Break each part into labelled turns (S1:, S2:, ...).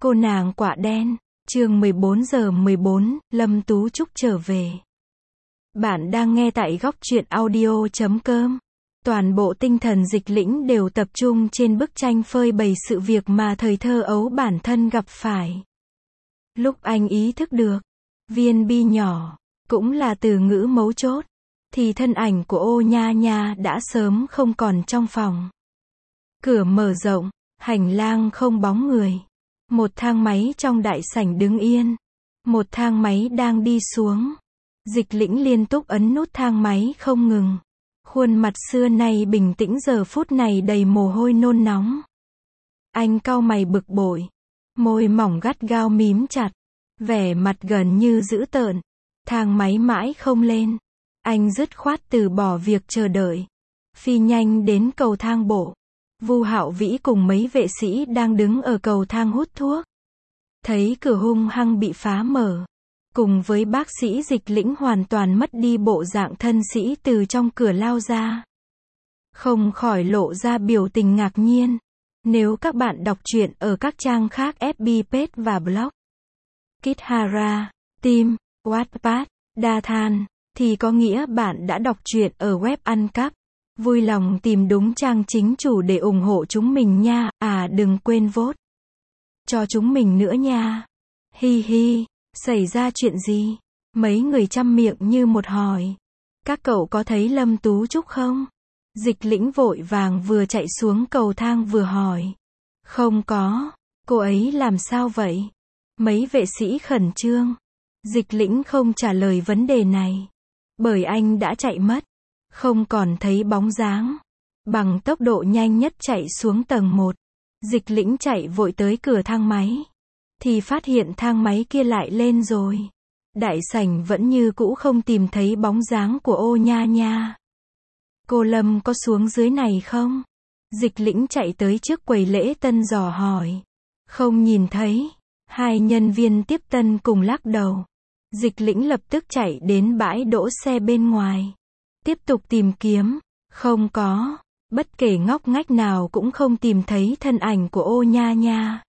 S1: Cô nàng quả đen, chương 14:14, Lâm Tú Trúc trở về. Bạn đang nghe tại góc truyện audio.com. Toàn bộ tinh thần Dịch Lĩnh đều tập trung trên bức tranh phơi bày sự việc mà thời thơ ấu bản thân gặp phải. Lúc anh ý thức được, viên bi nhỏ, cũng là từ ngữ mấu chốt, thì thân ảnh của Ô Nha Nha đã sớm không còn trong phòng. Cửa mở rộng, hành lang không bóng người. Một thang máy trong đại sảnh đứng yên. Một thang máy đang đi xuống. Dịch Lĩnh liên tục ấn nút thang máy không ngừng. Khuôn mặt xưa nay bình tĩnh giờ phút này đầy mồ hôi nôn nóng. Anh cau mày bực bội. Môi mỏng gắt gao mím chặt. Vẻ mặt gần như dữ tợn. Thang máy mãi không lên. Anh dứt khoát từ bỏ việc chờ đợi. Phi nhanh đến cầu thang bộ. Vu Hạo Vĩ cùng mấy vệ sĩ đang đứng ở cầu thang hút thuốc. Thấy cửa hung hăng bị phá mở. Cùng với bác sĩ Dịch Lĩnh hoàn toàn mất đi bộ dạng thân sĩ từ trong cửa lao ra. Không khỏi lộ ra biểu tình ngạc nhiên. Nếu các bạn đọc truyện ở các trang khác FB Page và blog Kithara, Tim, Wattpad, Dathan, thì có nghĩa bạn đã đọc truyện ở web Uncap. Vui lòng tìm đúng trang chính chủ để ủng hộ chúng mình nha, đừng quên vote cho chúng mình nữa nha. Hi hi, xảy ra chuyện gì? Mấy người chăm miệng như một hỏi. Các cậu có thấy Lâm Tú Trúc không? Dịch Lĩnh vội vàng vừa chạy xuống cầu thang vừa hỏi. Không có, cô ấy làm sao vậy? Mấy vệ sĩ khẩn trương. Dịch Lĩnh không trả lời vấn đề này. Bởi anh đã chạy mất. Không còn thấy bóng dáng. Bằng tốc độ nhanh nhất chạy xuống tầng 1. Dịch Lĩnh chạy vội tới cửa thang máy. Thì phát hiện thang máy kia lại lên rồi. Đại sảnh vẫn như cũ không tìm thấy bóng dáng của Ô Nha Nha. Cô Lâm có xuống dưới này không? Dịch Lĩnh chạy tới trước quầy lễ tân dò hỏi. Không nhìn thấy. Hai nhân viên tiếp tân cùng lắc đầu. Dịch Lĩnh lập tức chạy đến bãi đỗ xe bên ngoài. Tiếp tục tìm kiếm, không có, bất kể ngóc ngách nào cũng không tìm thấy thân ảnh của Ô Nha Nha.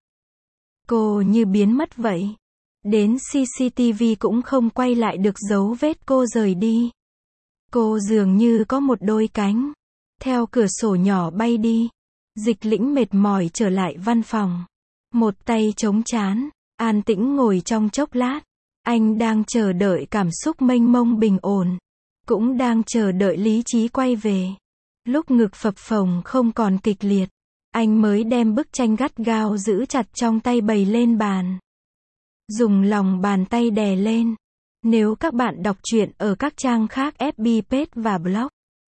S1: Cô như biến mất vậy. Đến CCTV cũng không quay lại được dấu vết cô rời đi. Cô dường như có một đôi cánh. Theo cửa sổ nhỏ bay đi. Dịch Lĩnh mệt mỏi trở lại văn phòng. Một tay chống trán, an tĩnh ngồi trong chốc lát. Anh đang chờ đợi cảm xúc mênh mông bình ổn. Cũng đang chờ đợi lý trí quay về. Lúc ngực phập phồng không còn kịch liệt, anh mới đem bức tranh gắt gao giữ chặt trong tay bày lên bàn. Dùng lòng bàn tay đè lên. Nếu các bạn đọc truyện ở các trang khác FB Page và blog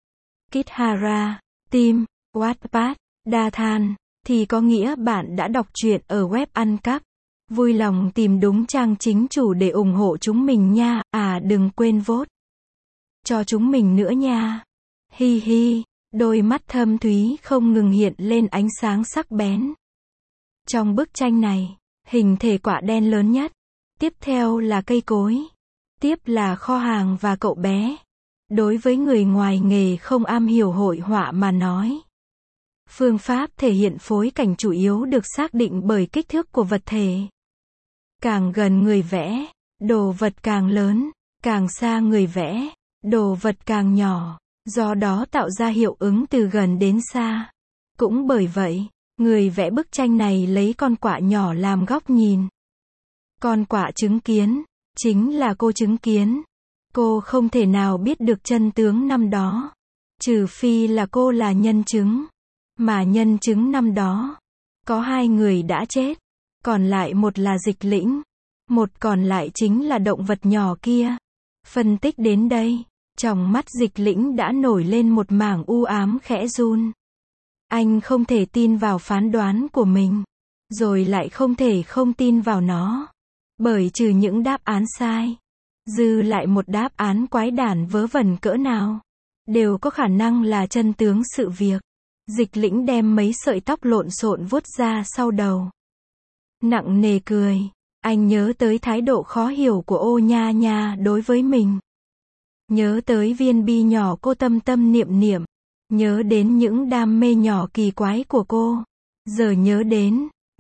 S1: Kithara, Tim, Wattpad, Dathan, thì có nghĩa bạn đã đọc truyện ở web Uncap. Vui lòng tìm đúng trang chính chủ để ủng hộ chúng mình nha, đừng quên vote cho chúng mình nữa nha. Hi hi, đôi mắt thâm thúy không ngừng hiện lên ánh sáng sắc bén. Trong bức tranh này, hình thể quả đen lớn nhất. Tiếp theo là cây cối. Tiếp là kho hàng và cậu bé. Đối với người ngoài nghề không am hiểu hội họa mà nói, phương pháp thể hiện phối cảnh chủ yếu được xác định bởi kích thước của vật thể. Càng gần người vẽ, đồ vật càng lớn, càng xa người vẽ, đồ vật càng nhỏ, do đó tạo ra hiệu ứng từ gần đến xa. Cũng bởi vậy, người vẽ bức tranh này lấy con quạ nhỏ làm góc nhìn. Con quạ chứng kiến, chính là cô chứng kiến. Cô không thể nào biết được chân tướng năm đó, trừ phi là cô là nhân chứng. Mà nhân chứng năm đó, có hai người đã chết, còn lại một là Dịch Lĩnh, một còn lại chính là động vật nhỏ kia. Phân tích đến đây, trong mắt Dịch Lĩnh đã nổi lên một mảng u ám khẽ run. Anh không thể tin vào phán đoán của mình, rồi lại không thể không tin vào nó. Bởi trừ những đáp án sai, dư lại một đáp án quái đản vớ vẩn cỡ nào, đều có khả năng là chân tướng sự việc. Dịch Lĩnh đem mấy sợi tóc lộn xộn vuốt ra sau đầu. Nặng nề cười, anh nhớ tới thái độ khó hiểu của Ô Nha Nha đối với mình. Nhớ tới viên bi nhỏ cô tâm tâm niệm niệm. Nhớ đến những đam mê nhỏ kỳ quái của cô. Giờ nhớ đến,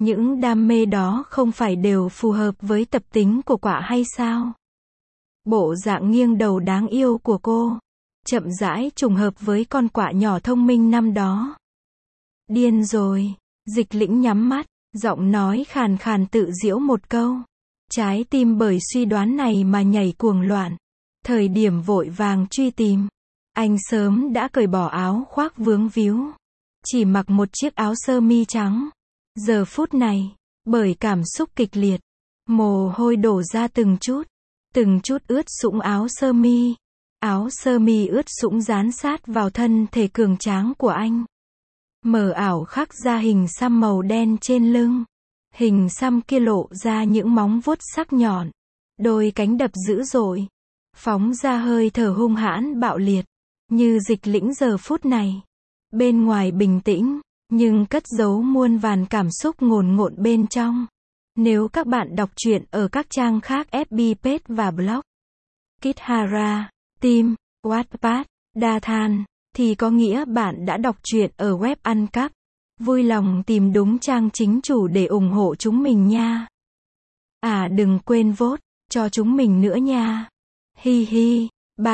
S1: Những đam mê đó không phải đều phù hợp với tập tính của quả hay sao? Bộ dạng nghiêng đầu đáng yêu của cô, chậm rãi trùng hợp với con quạ nhỏ thông minh năm đó. Điên rồi, Dịch Lĩnh nhắm mắt, giọng nói khàn khàn tự giễu một câu. Trái tim bởi suy đoán này mà nhảy cuồng loạn. Thời điểm vội vàng truy tìm, anh sớm đã cởi bỏ áo khoác vướng víu, chỉ mặc một chiếc áo sơ mi trắng. Giờ phút này, bởi cảm xúc kịch liệt, mồ hôi đổ ra từng chút ướt sũng áo sơ mi. Áo sơ mi ướt sũng dán sát vào thân thể cường tráng của anh. Mờ ảo khắc ra hình xăm màu đen trên lưng. Hình xăm kia lộ ra những móng vuốt sắc nhọn, đôi cánh đập dữ dội, phóng ra hơi thở hung hãn bạo liệt, như Dịch Lĩnh giờ phút này. Bên ngoài bình tĩnh, nhưng cất giấu muôn vàn cảm xúc ngồn ngộn bên trong. Nếu các bạn đọc truyện ở các trang khác FB Page và blog, Kithara, Tim, Wattpad, Dathan, thì có nghĩa bạn đã đọc truyện ở web Uncap. Vui lòng tìm đúng trang chính chủ để ủng hộ chúng mình nha. À đừng quên vote cho chúng mình nữa nha. Hi hi,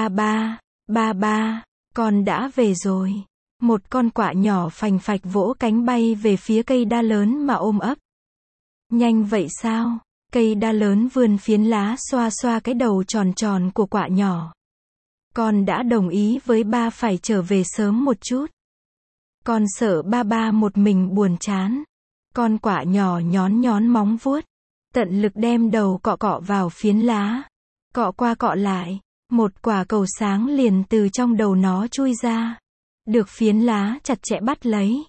S1: ba, con đã về rồi. Một con quạ nhỏ phành phạch vỗ cánh bay về phía cây đa lớn mà ôm ấp. Nhanh vậy sao? Cây đa lớn vươn phiến lá xoa xoa cái đầu tròn tròn của quạ nhỏ. Con đã đồng ý với ba phải trở về sớm một chút. Con sợ ba một mình buồn chán. Con quạ nhỏ nhón móng vuốt, tận lực đem đầu cọ cọ vào phiến lá. Cọ qua cọ lại, một quả cầu sáng liền từ trong đầu nó chui ra. Được phiến lá chặt chẽ bắt lấy.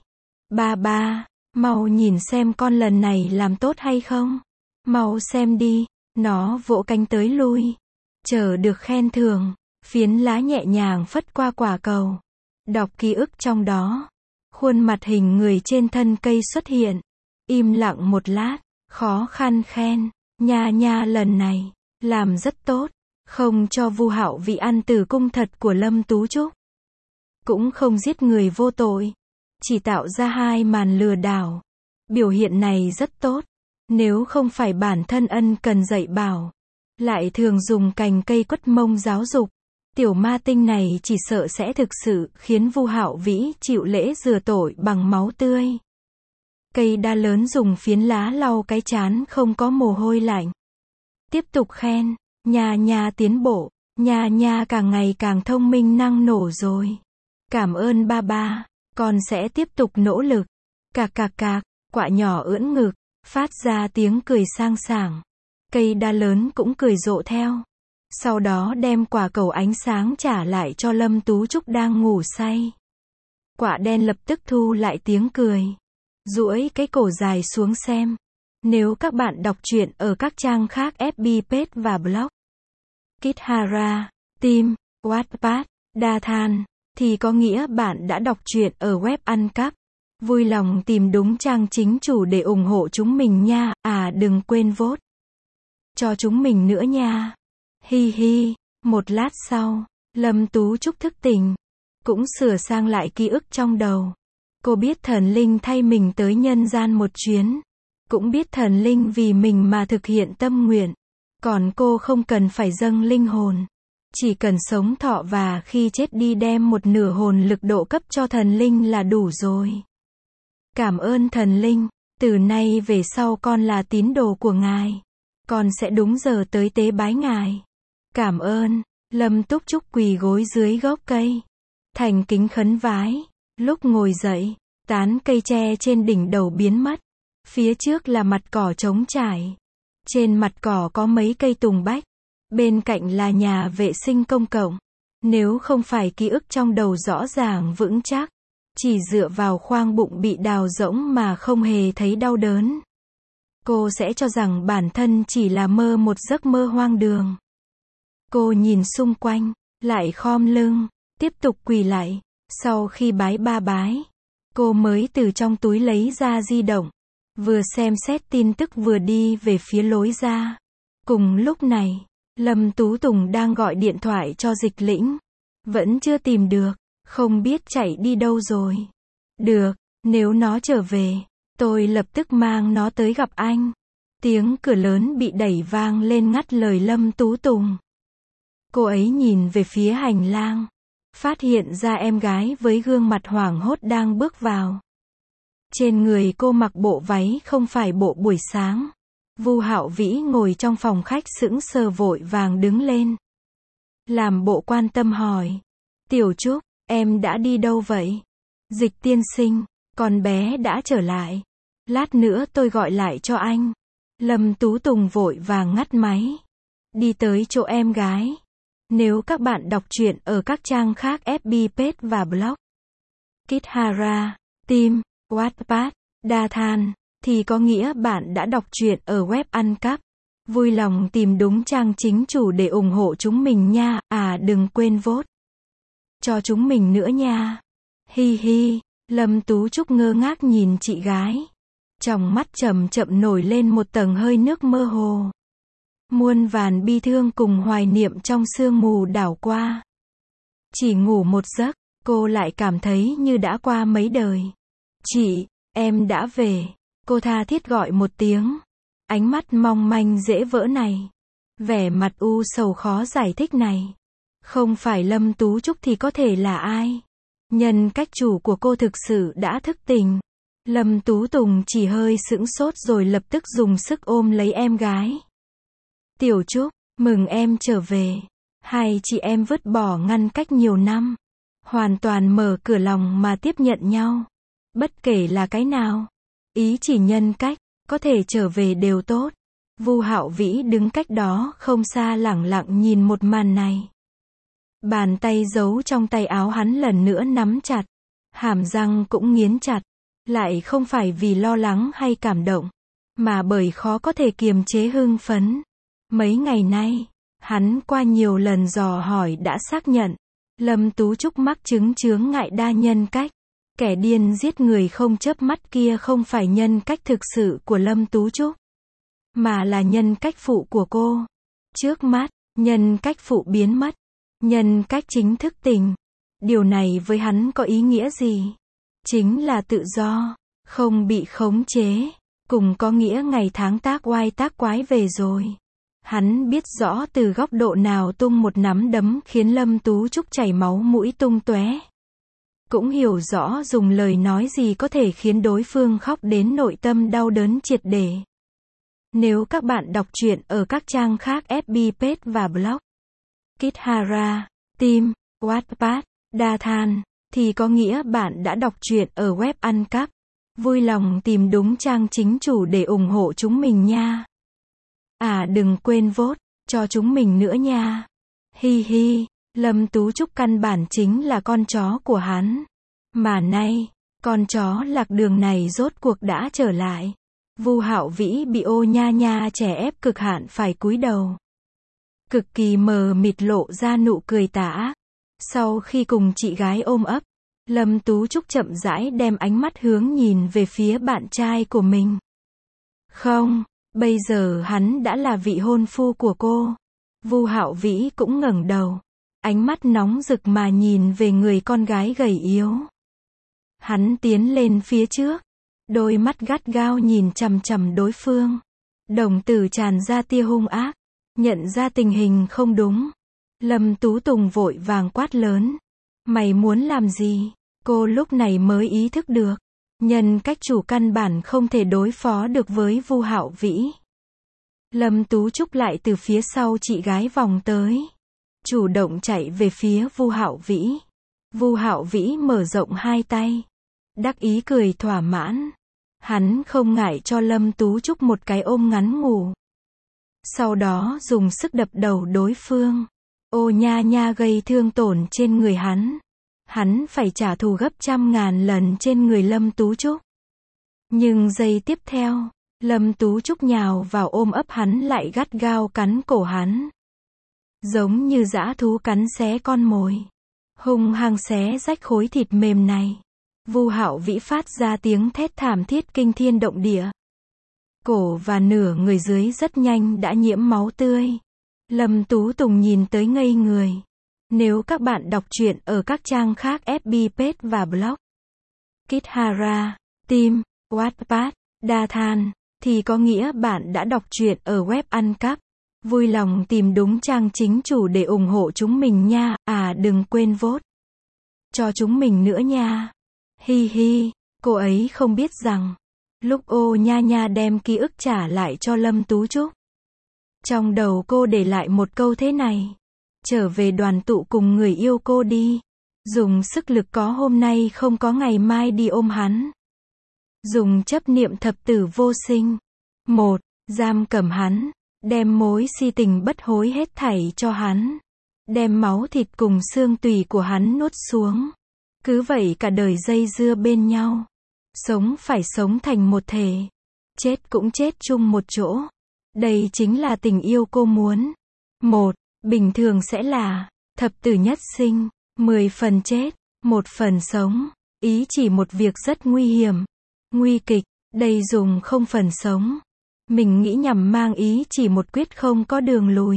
S1: Ba, mau nhìn xem con lần này làm tốt hay không. Mau xem đi, nó vỗ cánh tới lui. Chờ được khen thưởng, phiến lá nhẹ nhàng phất qua quả cầu. Đọc ký ức trong đó. Khuôn mặt hình người trên thân cây xuất hiện. Im lặng một lát, khó khăn khen. Nha lần này, làm rất tốt. Không cho Vu Hạo vị ăn tử cung thật của Lâm Tú Trúc. Cũng không giết người vô tội. Chỉ tạo ra 2 màn lừa đảo. Biểu hiện này rất tốt. Nếu không phải bản thân ân cần dạy bảo, lại thường dùng cành cây quất mông giáo dục, tiểu ma tinh này chỉ sợ sẽ thực sự khiến Vu Hạo Vĩ chịu lễ rửa tội bằng máu tươi. Cây đa lớn dùng phiến lá lau cái trán không có mồ hôi lạnh. Tiếp tục khen, nha tiến bộ, nha càng ngày càng thông minh năng nổ rồi. Cảm ơn ba, con sẽ tiếp tục nỗ lực. Cạc, quạ nhỏ ưỡn ngực, phát ra tiếng cười sang sảng. Cây đa lớn cũng cười rộ theo. Sau đó đem quả cầu ánh sáng trả lại cho Lâm Tú Trúc đang ngủ say. Quạ đen lập tức thu lại tiếng cười, duỗi cái cổ dài xuống xem. Nếu các bạn đọc truyện ở các trang khác FB Page và blog, Kithara, Tim, Wattpad, Dathan, thì có nghĩa bạn đã đọc truyện ở web Uncap. Vui lòng tìm đúng trang chính chủ để ủng hộ chúng mình nha. À đừng quên vote cho chúng mình nữa nha. Hi hi, một lát sau, Lâm Tú Trúc thức tỉnh, cũng sửa sang lại ký ức trong đầu. Cô biết thần linh thay mình tới nhân gian một chuyến, cũng biết thần linh vì mình mà thực hiện tâm nguyện. Còn cô không cần phải dâng linh hồn, chỉ cần sống thọ và khi chết đi đem một nửa hồn lực độ cấp cho thần linh là đủ rồi. Cảm ơn thần linh, từ nay về sau con là tín đồ của ngài. Con sẽ đúng giờ tới tế bái ngài. Cảm ơn. Lâm Túc Trúc quỳ gối dưới gốc cây, thành kính khấn vái. Lúc ngồi dậy, tán cây tre trên đỉnh đầu biến mất. Phía trước là mặt cỏ trống trải. Trên mặt cỏ có mấy cây tùng bách. Bên cạnh là nhà vệ sinh công cộng. Nếu không phải ký ức trong đầu rõ ràng vững chắc, chỉ dựa vào khoang bụng bị đào rỗng mà không hề thấy đau đớn, cô sẽ cho rằng bản thân chỉ là mơ một giấc mơ hoang đường. Cô nhìn xung quanh, lại khom lưng, tiếp tục quỳ lại. Sau khi bái 3 bái, cô mới từ trong túi lấy ra di động, vừa xem xét tin tức vừa đi về phía lối ra. Cùng lúc này, Lâm Tú Tùng đang gọi điện thoại cho Dịch Lĩnh. Vẫn chưa tìm được, không biết chạy đi đâu rồi. Được, nếu nó trở về, Tôi lập tức mang nó tới gặp anh. Tiếng cửa lớn bị đẩy vang lên ngắt lời Lâm Tú Tùng. Cô ấy nhìn về phía hành lang, phát hiện ra em gái với gương mặt hoảng hốt đang bước vào. Trên người cô mặc bộ váy không phải bộ buổi sáng. Vu Hạo Vĩ ngồi trong phòng khách sững sờ vội vàng đứng lên. Làm bộ quan tâm hỏi. Tiểu Trúc, em đã đi đâu vậy? Dịch tiên sinh, con bé đã trở lại. Lát nữa tôi gọi lại cho anh. Lâm Tú Tùng vội vàng ngắt máy. Đi tới chỗ em gái. Nếu các bạn đọc truyện ở các trang khác FB Page và blog Kithara, Tim, Wattpad, Dathan, thì có nghĩa bạn đã đọc truyện ở web Uncap. Vui lòng tìm đúng trang chính chủ để ủng hộ chúng mình nha. À đừng quên vote cho chúng mình nữa nha. Hi hi. Lâm Tú Trúc ngơ ngác nhìn chị gái. Trong mắt chậm chậm nổi lên một tầng hơi nước mơ hồ. Muôn vàn bi thương cùng hoài niệm trong sương mù đảo qua. Chỉ ngủ một giấc, cô lại cảm thấy như đã qua mấy đời. Chị, em đã về. Cô tha thiết gọi một tiếng. Ánh mắt mong manh dễ vỡ này. Vẻ mặt u sầu khó giải thích này. Không phải Lâm Tú Trúc thì có thể là ai? Nhân cách chủ của cô thực sự đã thức tỉnh. Lâm Tú Tùng chỉ hơi sững sốt rồi lập tức dùng sức ôm lấy em gái. Tiểu Trúc, mừng em trở về. Hai chị em vứt bỏ ngăn cách nhiều năm. Hoàn toàn mở cửa lòng mà tiếp nhận nhau. Bất kể là cái nào. Ý chỉ nhân cách, có thể trở về đều tốt. Vu Hạo Vĩ đứng cách đó không xa lẳng lặng nhìn một màn này. Bàn tay giấu trong tay áo hắn lần nữa nắm chặt. Hàm răng cũng nghiến chặt. Lại không phải vì lo lắng hay cảm động, mà bởi khó có thể kiềm chế hưng phấn. Mấy ngày nay, hắn qua nhiều lần dò hỏi đã xác nhận. Lâm Tú Trúc mắc chứng chướng ngại đa nhân cách. Kẻ điên giết người không chớp mắt kia không phải nhân cách thực sự của Lâm Tú Trúc, mà là nhân cách phụ của cô. Trước mắt, nhân cách phụ biến mất. Nhân cách chính thức tỉnh. Điều này với hắn có ý nghĩa gì? Chính là tự do, không bị khống chế. Cùng có nghĩa ngày tháng tác oai tác quái về rồi. Hắn biết rõ từ góc độ nào tung một nắm đấm khiến Lâm Tú Trúc chảy máu mũi tung tóe. Cũng hiểu rõ dùng lời nói gì có thể khiến đối phương khóc đến nội tâm đau đớn triệt để. Nếu các bạn đọc truyện ở các trang khác FB Page và blog Kithara, Tim, Wattpad, Dathan, thì có nghĩa bạn đã đọc truyện ở web Uncap. Vui lòng tìm đúng trang chính chủ để ủng hộ chúng mình nha. À đừng quên vote cho chúng mình nữa nha. Hi hi. Lâm Tú Trúc căn bản chính là con chó của hắn. Mà nay, con chó lạc đường này rốt cuộc đã trở lại. Vu Hạo Vĩ bị ô nha nha trẻ ép cực hạn phải cúi đầu. Cực kỳ mờ mịt lộ ra nụ cười tà ác. Sau khi cùng chị gái ôm ấp, Lâm Tú Trúc chậm rãi đem ánh mắt hướng nhìn về phía bạn trai của mình. Không, bây giờ hắn đã là vị hôn phu của cô. Vu Hạo Vĩ cũng ngẩng đầu. Ánh mắt nóng rực mà nhìn về người con gái gầy yếu. Hắn tiến lên phía trước. Đôi mắt gắt gao nhìn chằm chằm đối phương. Đồng tử tràn ra tia hung ác. Nhận ra tình hình không đúng. Lâm Tú Tùng vội vàng quát lớn. Mày muốn làm gì? Cô lúc này mới ý thức được. Nhân cách chủ căn bản không thể đối phó được với Vu Hạo Vĩ. Lâm Tú Trúc lại từ phía sau chị gái vòng tới. Chủ động chạy về phía Vu Hạo Vĩ. Vu Hạo Vĩ mở rộng hai tay. Đắc ý cười thỏa mãn. Hắn không ngại cho Lâm Tú Trúc một cái ôm ngắn ngủ. Sau đó dùng sức đập đầu đối phương. Ô nha nha gây thương tổn trên người hắn. Hắn phải trả thù gấp 100.000 lần trên người Lâm Tú Trúc. Nhưng giây tiếp theo, Lâm Tú Trúc nhào vào ôm ấp hắn lại gắt gao cắn cổ hắn. Giống như dã thú cắn xé con mồi. Hung hăng xé rách khối thịt mềm này. Vu Hạo Vĩ phát ra tiếng thét thảm thiết kinh thiên động địa. Cổ và nửa người dưới rất nhanh đã nhiễm máu tươi. Lâm Tú Tùng nhìn tới ngây người. Nếu các bạn đọc truyện ở các trang khác FB Page và blog Kithara, Tim, Wattpad, đa than, thì có nghĩa bạn đã đọc truyện ở web ăn cắp. Vui lòng tìm đúng trang chính chủ để ủng hộ chúng mình nha, đừng quên vote cho chúng mình nữa nha. Hi hi, cô ấy không biết rằng, lúc Ô Nha Nha đem ký ức trả lại cho Lâm Tú Trúc, trong đầu cô để lại một câu thế này: trở về đoàn tụ cùng người yêu cô đi. Dùng sức lực có hôm nay không có ngày mai đi ôm hắn. Dùng chấp niệm thập tử vô sinh. Một, giam cầm hắn. Đem mối si tình bất hối hết thảy cho hắn. Đem máu thịt cùng xương tủy của hắn nuốt xuống. Cứ vậy cả đời dây dưa bên nhau. Sống phải sống thành một thể. Chết cũng chết chung một chỗ. Đây chính là tình yêu cô muốn. Một, bình thường sẽ là thập tử nhất sinh, 10 phần chết, 1 phần sống. Ý chỉ một việc rất nguy hiểm, nguy kịch, đây dùng không phần sống. Mình nghĩ nhằm mang ý chỉ một quyết không có đường lùi.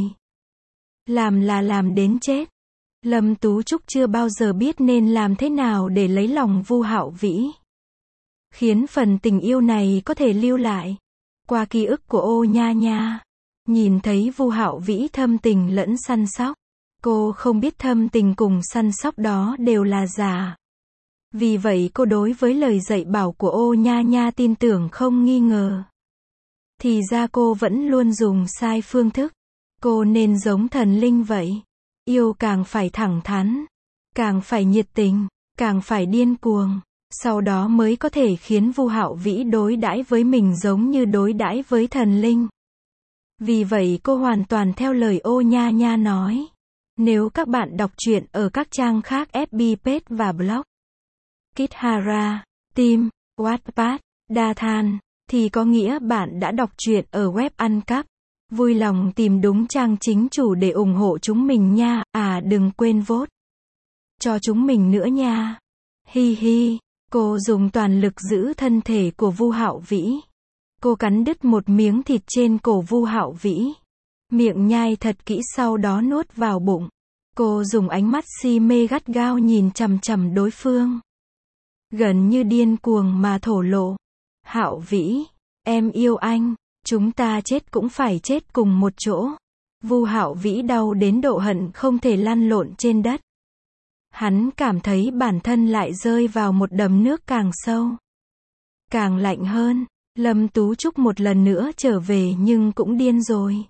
S1: Làm là làm đến chết. Lâm Tú Trúc chưa bao giờ biết nên làm thế nào để lấy lòng Vu Hạo Vĩ, khiến phần tình yêu này có thể lưu lại. Qua ký ức của Ô Nha Nha, nhìn thấy Vu Hạo Vĩ thâm tình lẫn săn sóc. Cô không biết thâm tình cùng săn sóc đó đều là giả. Vì vậy cô đối với lời dạy bảo của Ô Nha Nha tin tưởng không nghi ngờ. Thì ra cô vẫn luôn dùng sai phương thức. Cô nên giống thần linh vậy. Yêu càng phải thẳng thắn, càng phải nhiệt tình, càng phải điên cuồng. Sau đó mới có thể khiến Vu Hạo Vĩ đối đãi với mình giống như đối đãi với thần linh. Vì vậy cô hoàn toàn theo lời Ô Nha Nha nói. Nếu các bạn đọc truyện ở các trang khác FB Page và blog Kithara, Steam, Wattpad, đa than, thì có nghĩa bạn đã đọc truyện ở web ăn cắp. Vui lòng tìm đúng trang chính chủ để ủng hộ chúng mình nha, đừng quên vote cho chúng mình nữa nha. Hi hi, cô dùng toàn lực giữ thân thể của Vu Hạo Vĩ. Cô cắn đứt một miếng thịt trên cổ Vu Hạo Vĩ. Miệng nhai thật kỹ sau đó nuốt vào bụng. Cô dùng ánh mắt si mê gắt gao nhìn chằm chằm đối phương. Gần như điên cuồng mà thổ lộ. Hạo Vĩ, em yêu anh, chúng ta chết cũng phải chết cùng một chỗ. Vu Hạo Vĩ đau đến độ hận không thể lăn lộn trên đất. Hắn cảm thấy bản thân lại rơi vào một đầm nước càng sâu, càng lạnh hơn. Lâm Tú Trúc một lần nữa trở về nhưng cũng điên rồi.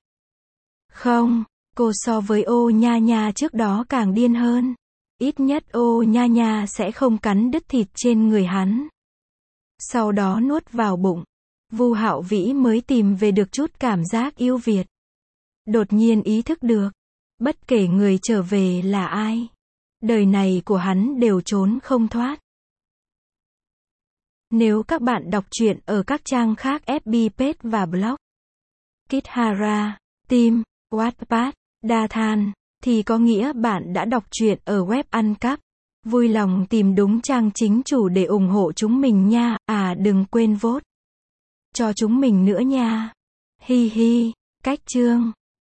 S1: Không, cô so với Ô Nha Nha trước đó càng điên hơn. Ít nhất Ô Nha Nha sẽ không cắn đứt thịt trên người hắn, sau đó nuốt vào bụng. Vu Hạo Vĩ mới tìm về được chút cảm giác yêu Việt. Đột nhiên ý thức được, bất kể người trở về là ai, đời này của hắn đều trốn không thoát. Nếu các bạn đọc truyện ở các trang khác FB Page và blog Kithara, Steam, Wattpad, đa than, thì có nghĩa bạn đã đọc truyện ở web ăn cắp. Vui lòng tìm đúng trang chính chủ để ủng hộ chúng mình nha, đừng quên vote cho chúng mình nữa nha. Hi hi, cách chương